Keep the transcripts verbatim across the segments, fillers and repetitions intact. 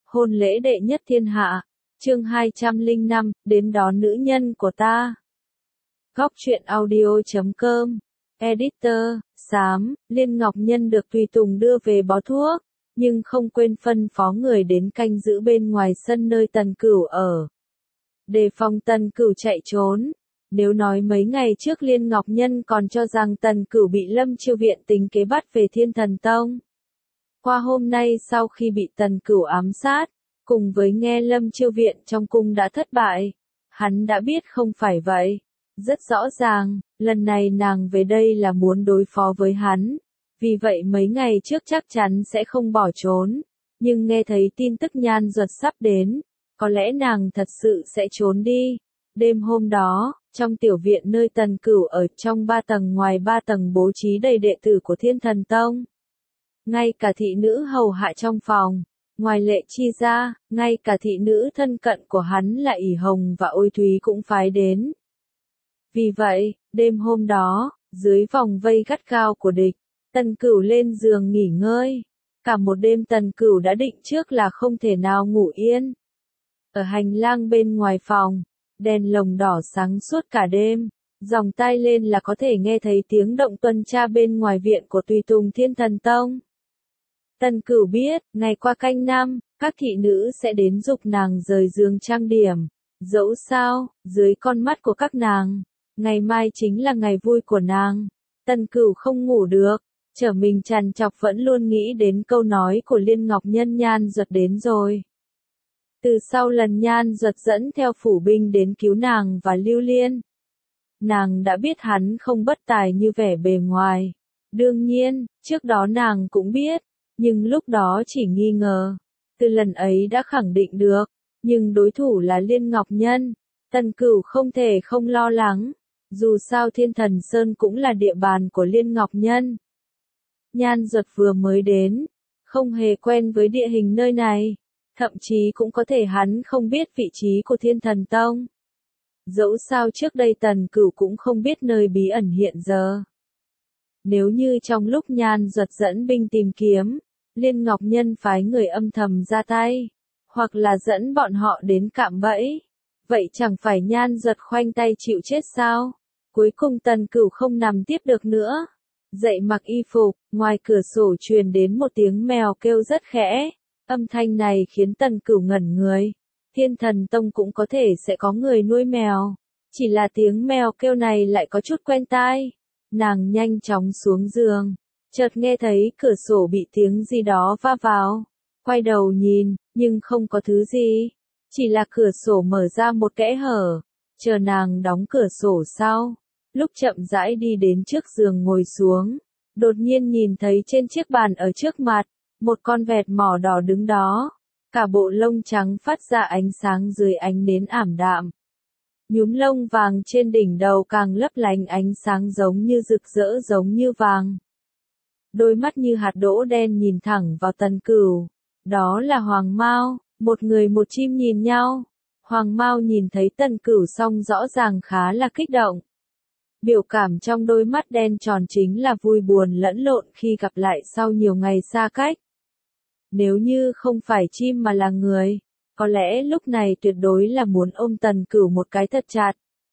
hôn lễ đệ nhất thiên hạ, chương hai trăm lẻ năm, đến đón nữ nhân của ta. Góc truyện audio chấm com, Editor, Xám, Liên Ngọc Nhân được tùy tùng đưa về bó thuốc, nhưng không quên phân phó người đến canh giữ bên ngoài sân nơi Tần Cửu ở. Đề phòng Tần Cửu chạy trốn. Nếu nói mấy ngày trước Liên Ngọc Nhân còn cho rằng Tần Cửu bị Lâm Chiêu Viện tính kế bắt về Thiên Thần Tông. Qua hôm nay sau khi bị Tần Cửu ám sát, cùng với nghe Lâm Chiêu Viện trong cung đã thất bại, hắn đã biết không phải vậy. Rất rõ ràng, lần này nàng về đây là muốn đối phó với hắn, vì vậy mấy ngày trước chắc chắn sẽ không bỏ trốn, nhưng nghe thấy tin tức Nhan Duật sắp đến, có lẽ nàng thật sự sẽ trốn đi. Đêm hôm đó, trong tiểu viện nơi Tần Cửu ở trong ba tầng ngoài ba tầng bố trí đầy đệ tử của Thiên Thần Tông. Ngay cả thị nữ hầu hạ trong phòng, ngoài Lệ Chi ra, ngay cả thị nữ thân cận của hắn là ỷ Hồng và Ôi Thúy cũng phái đến. Vì vậy, đêm hôm đó, dưới vòng vây gắt gao của địch, Tần Cửu lên giường nghỉ ngơi. Cả một đêm Tần Cửu đã định trước là không thể nào ngủ yên. Ở hành lang bên ngoài phòng, đèn lồng đỏ sáng suốt cả đêm, dòng tai lên là có thể nghe thấy tiếng động tuần tra bên ngoài viện của tùy tùng Thiên Thần Tông. Tần Cửu biết, ngày qua canh năm, các thị nữ sẽ đến giục nàng rời giường trang điểm. Dẫu sao, dưới con mắt của các nàng, ngày mai chính là ngày vui của nàng. Tần Cửu không ngủ được, trở mình trằn trọc vẫn luôn nghĩ đến câu nói của Liên Ngọc Nhân Nhan Duật đến rồi. Từ sau lần Nhan Duật dẫn theo phủ binh đến cứu nàng và Lưu Liên, nàng đã biết hắn không bất tài như vẻ bề ngoài. Đương nhiên, trước đó nàng cũng biết, nhưng lúc đó chỉ nghi ngờ. Từ lần ấy đã khẳng định được, nhưng đối thủ là Liên Ngọc Nhân, Tần Cửu không thể không lo lắng. Dù sao Thiên Thần Sơn cũng là địa bàn của Liên Ngọc Nhân. Nhan Duật vừa mới đến, không hề quen với địa hình nơi này, thậm chí cũng có thể hắn không biết vị trí của Thiên Thần Tông. Dẫu sao trước đây Tần Cửu cũng không biết nơi bí ẩn hiện giờ. Nếu như trong lúc Nhan Duật dẫn binh tìm kiếm, Liên Ngọc Nhân phái người âm thầm ra tay, hoặc là dẫn bọn họ đến cạm bẫy, vậy chẳng phải Nhan Duật khoanh tay chịu chết sao? Cuối cùng Tần Cửu không nằm tiếp được nữa, dậy mặc y phục, ngoài cửa sổ truyền đến một tiếng mèo kêu rất khẽ. Âm thanh này khiến Tần Cửu ngẩn người. Thiên Thần Tông cũng có thể sẽ có người nuôi mèo, chỉ là tiếng mèo kêu này lại có chút quen tai. Nàng nhanh chóng xuống giường, chợt nghe thấy cửa sổ bị tiếng gì đó va vào. Quay đầu nhìn, nhưng không có thứ gì, chỉ là cửa sổ mở ra một kẽ hở. Chờ nàng đóng cửa sổ sau, lúc chậm rãi đi đến trước giường ngồi xuống, đột nhiên nhìn thấy trên chiếc bàn ở trước mặt, một con vẹt mỏ đỏ đứng đó, cả bộ lông trắng phát ra ánh sáng dưới ánh nến ảm đạm. Nhúm lông vàng trên đỉnh đầu càng lấp lánh ánh sáng giống như rực rỡ giống như vàng. Đôi mắt như hạt đỗ đen nhìn thẳng vào Tần Cửu. Đó là Hoàng Mao, một người một chim nhìn nhau. Hoàng Mao nhìn thấy Tần Cửu xong rõ ràng khá là kích động. Biểu cảm trong đôi mắt đen tròn chính là vui buồn lẫn lộn khi gặp lại sau nhiều ngày xa cách. Nếu như không phải chim mà là người, có lẽ lúc này tuyệt đối là muốn ôm Tần Cửu một cái thật chặt.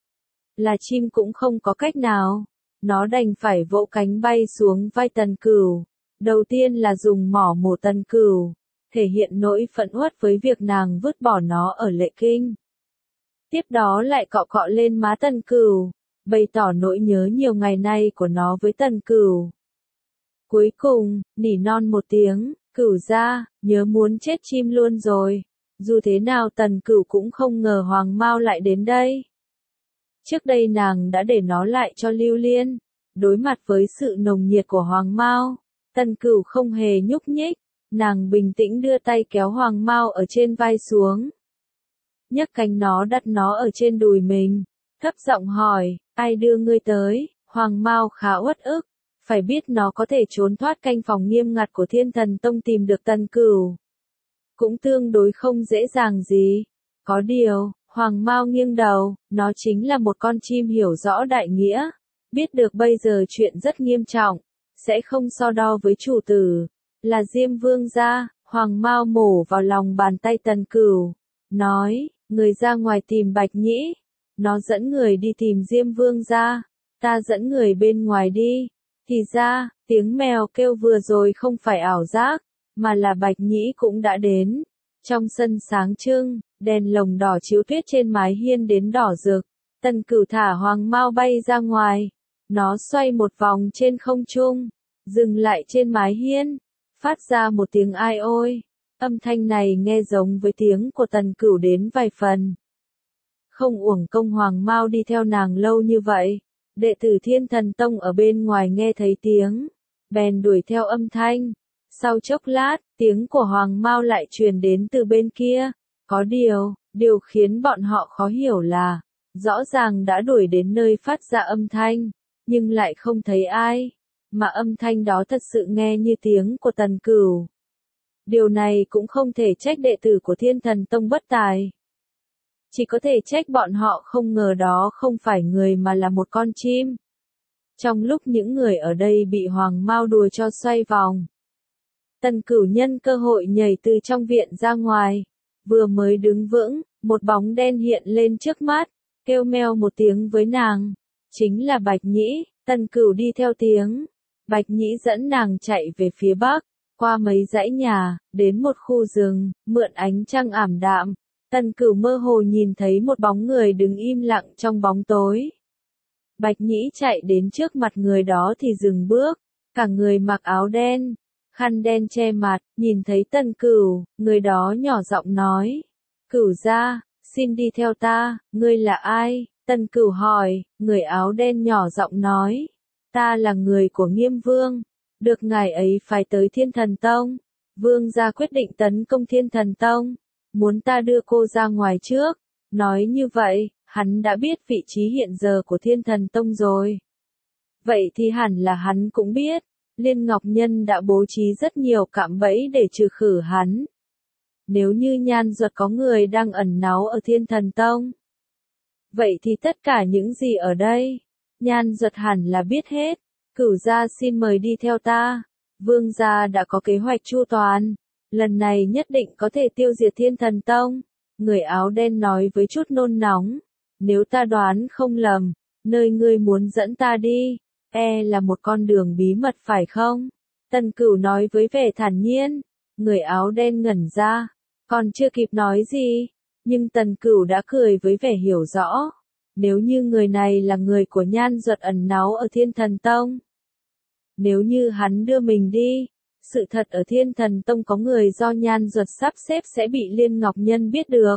Là chim cũng không có cách nào, nó đành phải vỗ cánh bay xuống vai Tần Cửu. Đầu tiên là dùng mỏ mổ Tần Cửu, thể hiện nỗi phẫn uất với việc nàng vứt bỏ nó ở Lệ Kinh. Tiếp đó lại cọ cọ lên má Tần Cửu, bày tỏ nỗi nhớ nhiều ngày nay của nó với Tần Cửu. Cuối cùng, nỉ non một tiếng, Cửu ra, nhớ muốn chết chim luôn rồi. Dù thế nào Tần Cửu cũng không ngờ Hoàng Mao lại đến đây. Trước đây nàng đã để nó lại cho Lưu Liên. Đối mặt với sự nồng nhiệt của Hoàng Mao, Tần Cửu không hề nhúc nhích. Nàng bình tĩnh đưa tay kéo Hoàng Mao ở trên vai xuống, nhấc cánh nó đặt nó ở trên đùi mình, thấp giọng hỏi, ai đưa ngươi tới? Hoàng Mao khá uất ức, phải biết nó có thể trốn thoát canh phòng nghiêm ngặt của Thiên Thần Tông tìm được Tần Cửu, cũng tương đối không dễ dàng gì. Có điều, Hoàng Mao nghiêng đầu, nó chính là một con chim hiểu rõ đại nghĩa, biết được bây giờ chuyện rất nghiêm trọng, sẽ không so đo với chủ tử, là Diêm Vương gia. Hoàng Mao mổ vào lòng bàn tay Tần Cửu, nói, người ra ngoài tìm Bạch Nhĩ, nó dẫn người đi tìm Diêm Vương gia, ta dẫn người bên ngoài đi. Thì ra, tiếng mèo kêu vừa rồi không phải ảo giác, mà là Bạch Nhĩ cũng đã đến. Trong sân sáng trưng, đèn lồng đỏ chiếu tuyết trên mái hiên đến đỏ rực, Tần Cửu thả Hoàng Mao bay ra ngoài, nó xoay một vòng trên không trung, dừng lại trên mái hiên, phát ra một tiếng ai ôi, âm thanh này nghe giống với tiếng của Tần Cửu đến vài phần. Không uổng công Hoàng Mao đi theo nàng lâu như vậy, đệ tử Thiên Thần Tông ở bên ngoài nghe thấy tiếng, bèn đuổi theo âm thanh. Sau chốc lát, tiếng của Hoàng Mao lại truyền đến từ bên kia. Có điều, điều khiến bọn họ khó hiểu là, rõ ràng đã đuổi đến nơi phát ra âm thanh, nhưng lại không thấy ai, mà âm thanh đó thật sự nghe như tiếng của Tần Cửu. Điều này cũng không thể trách đệ tử của Thiên Thần Tông bất tài. Chỉ có thể trách bọn họ không ngờ đó không phải người mà là một con chim. Trong lúc những người ở đây bị Hoàng Mao đùa cho xoay vòng, Tần Cửu nhân cơ hội nhảy từ trong viện ra ngoài, vừa mới đứng vững, một bóng đen hiện lên trước mắt, kêu meo một tiếng với nàng, chính là Bạch Nhĩ. Tần Cửu đi theo tiếng, Bạch Nhĩ dẫn nàng chạy về phía bắc, qua mấy dãy nhà, đến một khu rừng, mượn ánh trăng ảm đạm, Tần Cửu mơ hồ nhìn thấy một bóng người đứng im lặng trong bóng tối. Bạch Nhĩ chạy đến trước mặt người đó thì dừng bước, cả người mặc áo đen, khăn đen che mặt, nhìn thấy Tần Cửu, người đó nhỏ giọng nói, Cửu gia, xin đi theo ta, ngươi là ai? Tần Cửu hỏi, người áo đen nhỏ giọng nói, ta là người của Nghiêm Vương, được ngài ấy phái tới Thiên Thần Tông, Vương gia quyết định tấn công Thiên Thần Tông, muốn ta đưa cô ra ngoài trước. Nói như vậy, hắn đã biết vị trí hiện giờ của Thiên Thần Tông rồi. Vậy thì hẳn là hắn cũng biết, Liên Ngọc Nhân đã bố trí rất nhiều cạm bẫy để trừ khử hắn. Nếu như Nhan Duật có người đang ẩn náu ở Thiên Thần Tông, vậy thì tất cả những gì ở đây, Nhan Duật hẳn là biết hết. Cửu gia xin mời đi theo ta, Vương gia đã có kế hoạch chu toàn, lần này nhất định có thể tiêu diệt Thiên Thần Tông. Người áo đen nói với chút nôn nóng, nếu ta đoán không lầm, nơi ngươi muốn dẫn ta đi, e là một con đường bí mật phải không? Tần Cửu nói với vẻ thản nhiên. Người áo đen ngẩn ra, còn chưa kịp nói gì, nhưng Tần Cửu đã cười với vẻ hiểu rõ. Nếu như người này là người của Nhan Duật ẩn náu ở Thiên Thần Tông, nếu như hắn đưa mình đi, sự thật ở Thiên Thần Tông có người do Nhan Duật sắp xếp sẽ bị Liên Ngọc Nhân biết được.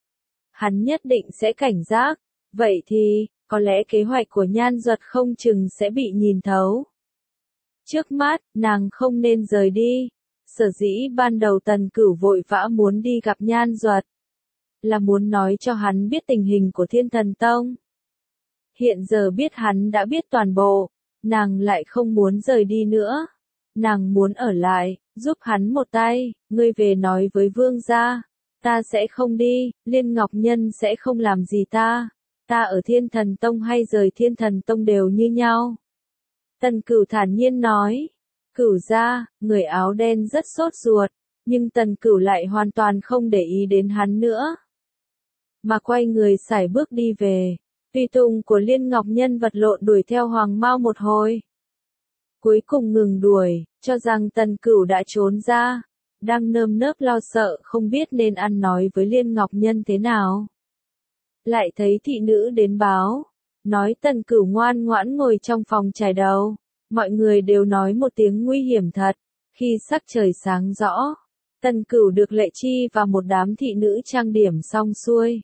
Hắn nhất định sẽ cảnh giác, vậy thì, có lẽ kế hoạch của Nhan Duật không chừng sẽ bị nhìn thấu. Trước mắt, nàng không nên rời đi. Sở dĩ ban đầu Tần Cửu vội vã muốn đi gặp Nhan Duật, là muốn nói cho hắn biết tình hình của Thiên Thần Tông. Hiện giờ biết hắn đã biết toàn bộ, nàng lại không muốn rời đi nữa. Nàng muốn ở lại, giúp hắn một tay, ngươi về nói với Vương gia, ta sẽ không đi, Liên Ngọc Nhân sẽ không làm gì ta, ta ở Thiên Thần Tông hay rời Thiên Thần Tông đều như nhau. Tần Cửu thản nhiên nói. Cửu gia, người áo đen rất sốt ruột, nhưng Tần Cửu lại hoàn toàn không để ý đến hắn nữa, mà quay người sải bước đi về. Tùy tùng của Liên Ngọc Nhân vật lộn đuổi theo Hoàng Mao một hồi, cuối cùng ngừng đuổi, cho rằng Tần Cửu đã trốn ra, đang nơm nớp lo sợ không biết nên ăn nói với Liên Ngọc Nhân thế nào. Lại thấy thị nữ đến báo, nói Tần Cửu ngoan ngoãn ngồi trong phòng chải đầu. Mọi người đều nói một tiếng nguy hiểm thật. Khi sắc trời sáng rõ, Tần Cửu được Lệ Chi và một đám thị nữ trang điểm xong xuôi.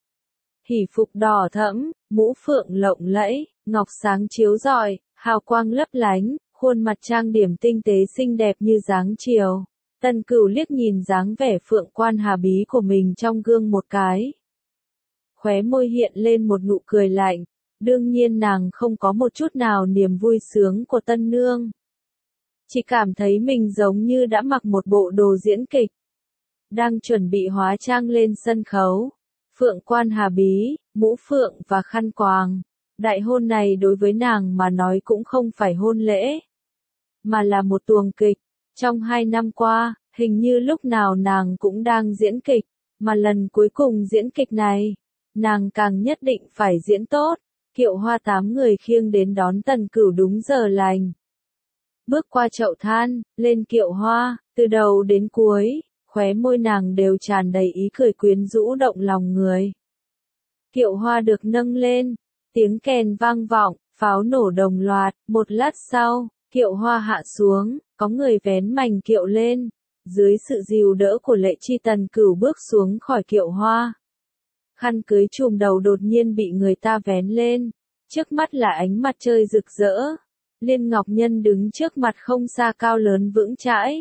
Hỉ phục đỏ thẫm, mũ phượng lộng lẫy, ngọc sáng chiếu rọi, hào quang lấp lánh, khuôn mặt trang điểm tinh tế xinh đẹp như dáng chiều. Tần Cửu liếc nhìn dáng vẻ phượng quan hà bí của mình trong gương một cái. Khóe môi hiện lên một nụ cười lạnh. Đương nhiên nàng không có một chút nào niềm vui sướng của tân nương. Chỉ cảm thấy mình giống như đã mặc một bộ đồ diễn kịch, đang chuẩn bị hóa trang lên sân khấu. Phượng quan hà bí, mũ phượng và khăn quàng. Đại hôn này đối với nàng mà nói cũng không phải hôn lễ, mà là một tuồng kịch. Trong hai năm qua, hình như lúc nào nàng cũng đang diễn kịch, mà lần cuối cùng diễn kịch này, nàng càng nhất định phải diễn tốt. Kiệu Hoa tám người khiêng đến đón Tần Cửu đúng giờ lành. Bước qua chậu than, lên kiệu hoa, từ đầu đến cuối, khóe môi nàng đều tràn đầy ý cười quyến rũ động lòng người. Kiệu hoa được nâng lên, tiếng kèn vang vọng, pháo nổ đồng loạt, một lát sau, kiệu hoa hạ xuống, có người vén mành kiệu lên, dưới sự dìu đỡ của Lệ Chi Tần Cửu bước xuống khỏi kiệu hoa. Khăn cưới trùm đầu đột nhiên bị người ta vén lên, trước mắt là ánh mặt trời rực rỡ. Liên Ngọc Nhân đứng trước mặt không xa cao lớn vững chãi.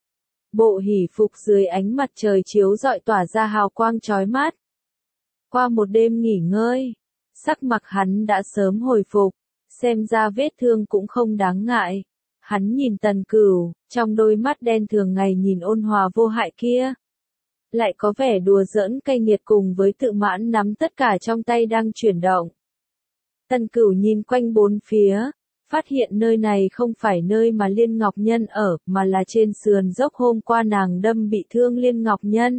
Bộ hỷ phục dưới ánh mặt trời chiếu rọi tỏa ra hào quang chói mắt. Qua một đêm nghỉ ngơi, sắc mặt hắn đã sớm hồi phục, xem ra vết thương cũng không đáng ngại. Hắn nhìn Tần Cửu, trong đôi mắt đen thường ngày nhìn ôn hòa vô hại kia, lại có vẻ đùa giỡn cay nghiệt cùng với tự mãn nắm tất cả trong tay đang chuyển động. Tần Cửu nhìn quanh bốn phía, phát hiện nơi này không phải nơi mà Liên Ngọc Nhân ở, mà là trên sườn dốc hôm qua nàng đâm bị thương Liên Ngọc Nhân.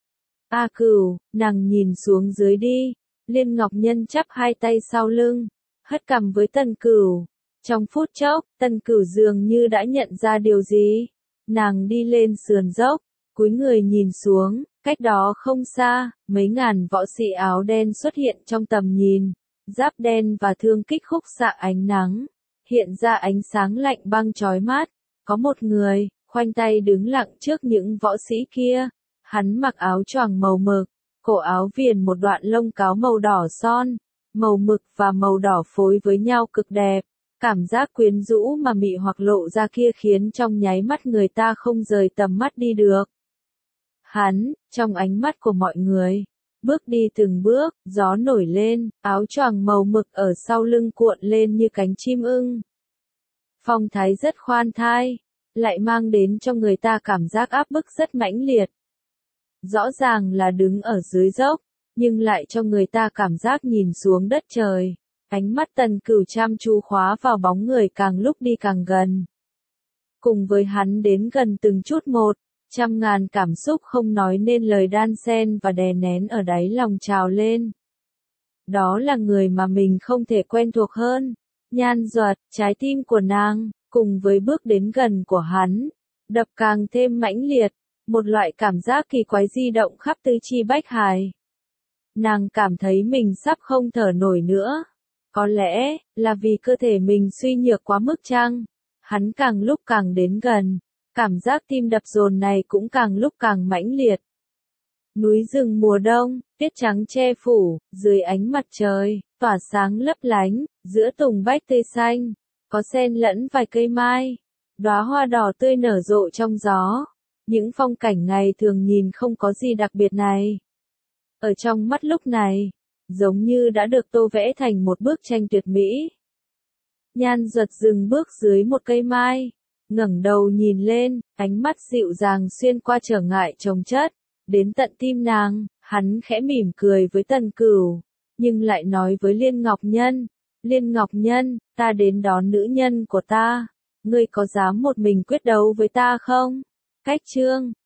A Cửu, nàng nhìn xuống dưới đi. Liên Ngọc Nhân chắp hai tay sau lưng, hất cằm với Tần Cửu. Trong phút chốc, Tần Cửu dường như đã nhận ra điều gì. Nàng đi lên sườn dốc, cúi người nhìn xuống, cách đó không xa, mấy ngàn võ sĩ áo đen xuất hiện trong tầm nhìn, giáp đen và thương kích khúc xạ ánh nắng, hiện ra ánh sáng lạnh băng chói mắt. Có một người, khoanh tay đứng lặng trước những võ sĩ kia, hắn mặc áo choàng màu mực, cổ áo viền một đoạn lông cáo màu đỏ son, màu mực và màu đỏ phối với nhau cực đẹp. Cảm giác quyến rũ mà mị hoặc lộ ra kia khiến trong nháy mắt người ta không rời tầm mắt đi được. Hắn, trong ánh mắt của mọi người, bước đi từng bước, gió nổi lên, áo choàng màu mực ở sau lưng cuộn lên như cánh chim ưng. Phong thái rất khoan thai, lại mang đến cho người ta cảm giác áp bức rất mãnh liệt. Rõ ràng là đứng ở dưới dốc, nhưng lại cho người ta cảm giác nhìn xuống đất trời. Ánh mắt Tần Cửu chăm chú khóa vào bóng người càng lúc đi càng gần. Cùng với hắn đến gần từng chút một, trăm ngàn cảm xúc không nói nên lời đan xen và đè nén ở đáy lòng trào lên. Đó là người mà mình không thể quen thuộc hơn. Nhan Duật, trái tim của nàng, cùng với bước đến gần của hắn, đập càng thêm mãnh liệt, một loại cảm giác kỳ quái di động khắp tứ chi bách hài. Nàng cảm thấy mình sắp không thở nổi nữa. Có lẽ, là vì cơ thể mình suy nhược quá mức chăng? Hắn càng lúc càng đến gần, cảm giác tim đập dồn này cũng càng lúc càng mãnh liệt. Núi rừng mùa đông, tuyết trắng che phủ, dưới ánh mặt trời, tỏa sáng lấp lánh, giữa tùng bách tươi xanh, có xen lẫn vài cây mai, đóa hoa đỏ tươi nở rộ trong gió. Những phong cảnh ngày thường nhìn không có gì đặc biệt này, ở trong mắt lúc này, giống như đã được tô vẽ thành một bức tranh tuyệt mỹ. Nhan Duật dừng bước dưới một cây mai, ngẩng đầu nhìn lên, ánh mắt dịu dàng xuyên qua trở ngại chồng chất, đến tận tim nàng. Hắn khẽ mỉm cười với Tần Cửu, nhưng lại nói với Liên Ngọc Nhân, Liên Ngọc Nhân, ta đến đón nữ nhân của ta, ngươi có dám một mình quyết đấu với ta không? Cách chương